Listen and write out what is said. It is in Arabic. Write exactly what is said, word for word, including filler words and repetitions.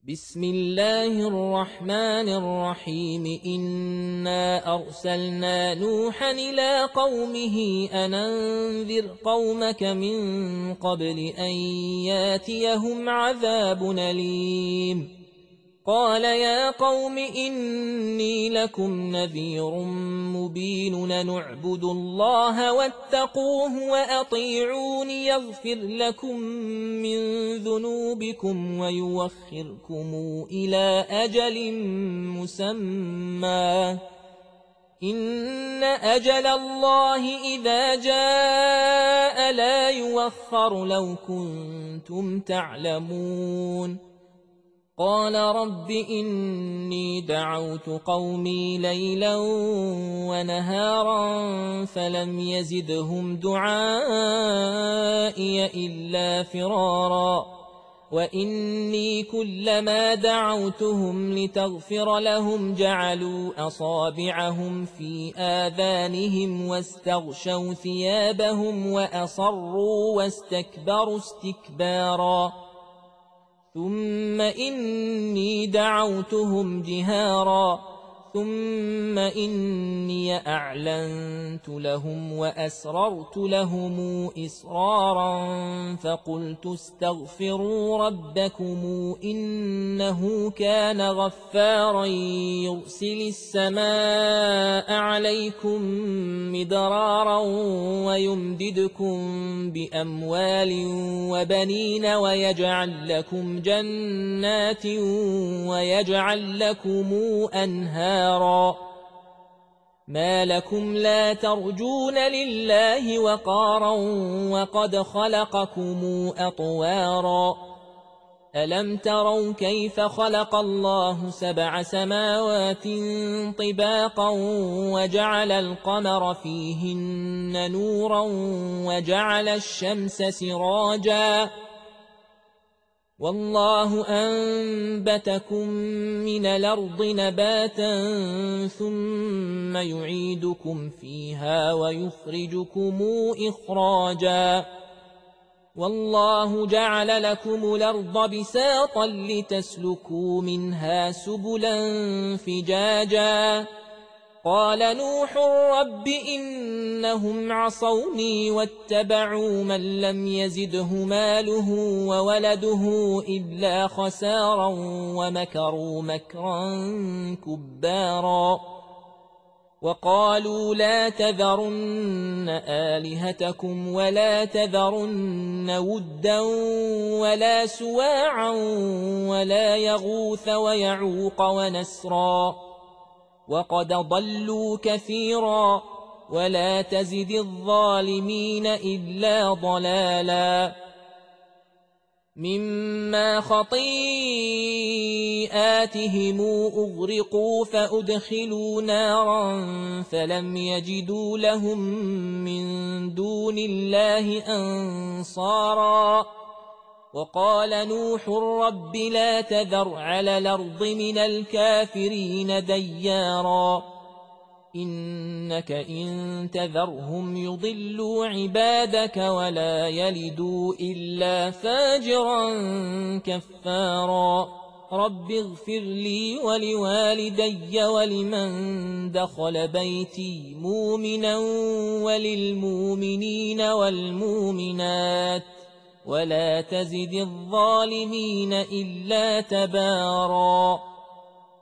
بسم الله الرحمن الرحيم إنا أرسلنا نوحا إلى قومه أن أنذر قومك من قبل أن ياتيهم عذاب أليم قال يا قوم إني لكم نذير مبين نعبد الله واتقوه وأطيعون يغفر لكم من ذنوبكم ويوخركم إلى أجل مسمى إن أجل الله إذا جاء لا يوخر لو كنتم تعلمون قال رب إني دعوت قومي ليلا ونهارا فلم يزدهم دعائي إلا فرارا وإني كلما دعوتهم لتغفر لهم جعلوا أصابعهم في آذانهم واستغشوا ثيابهم وأصروا واستكبروا استكبارا ثم إني دعوتهم جهارا ثم إني أعلنت لهم وأسررت لهم إسرارا فقلت استغفروا ربكم إنه كان غفارا يرسل السماء عليكم مدرارا ويمددكم بأموال وبنين ويجعل لكم جنات ويجعل لكم أنهارا ما لكم لا ترجون لله وقارا وقد خلقكم أطوارا ألم تروا كيف خلق الله سبع سماوات طباقا وجعل القمر فيهن نورا وجعل الشمس سراجا والله أنبتكم من الأرض نباتا ثم يعيدكم فيها ويخرجكم إخراجا والله جعل لكم الأرض بساطا لتسلكوا منها سبلا فجاجا قال نوح رب إنهم عصوني واتبعوا من لم يزده ماله وولده إلا خسارا ومكروا مكرا كبارا وقالوا لا تذرن آلهتكم ولا تذرن ودا ولا سواعا ولا يغوث ويعوق ونسرا وقد ضلوا كثيرا ولا تزد الظالمين إلا ضلالا مما خطيئاتهم أغرقوا فأدخلوا نارا فلم يجدوا لهم من دون الله أنصارا وقال نوح رب لا تذر على الأرض من الكافرين ديارا إنك إن تذرهم يضلوا عبادك ولا يلدوا إلا فاجرا كفارا رب اغفر لي ولوالدي ولمن دخل بيتي مؤمنا وللمؤمنين والمؤمنات ولا تزد الظالمين إلا تبارا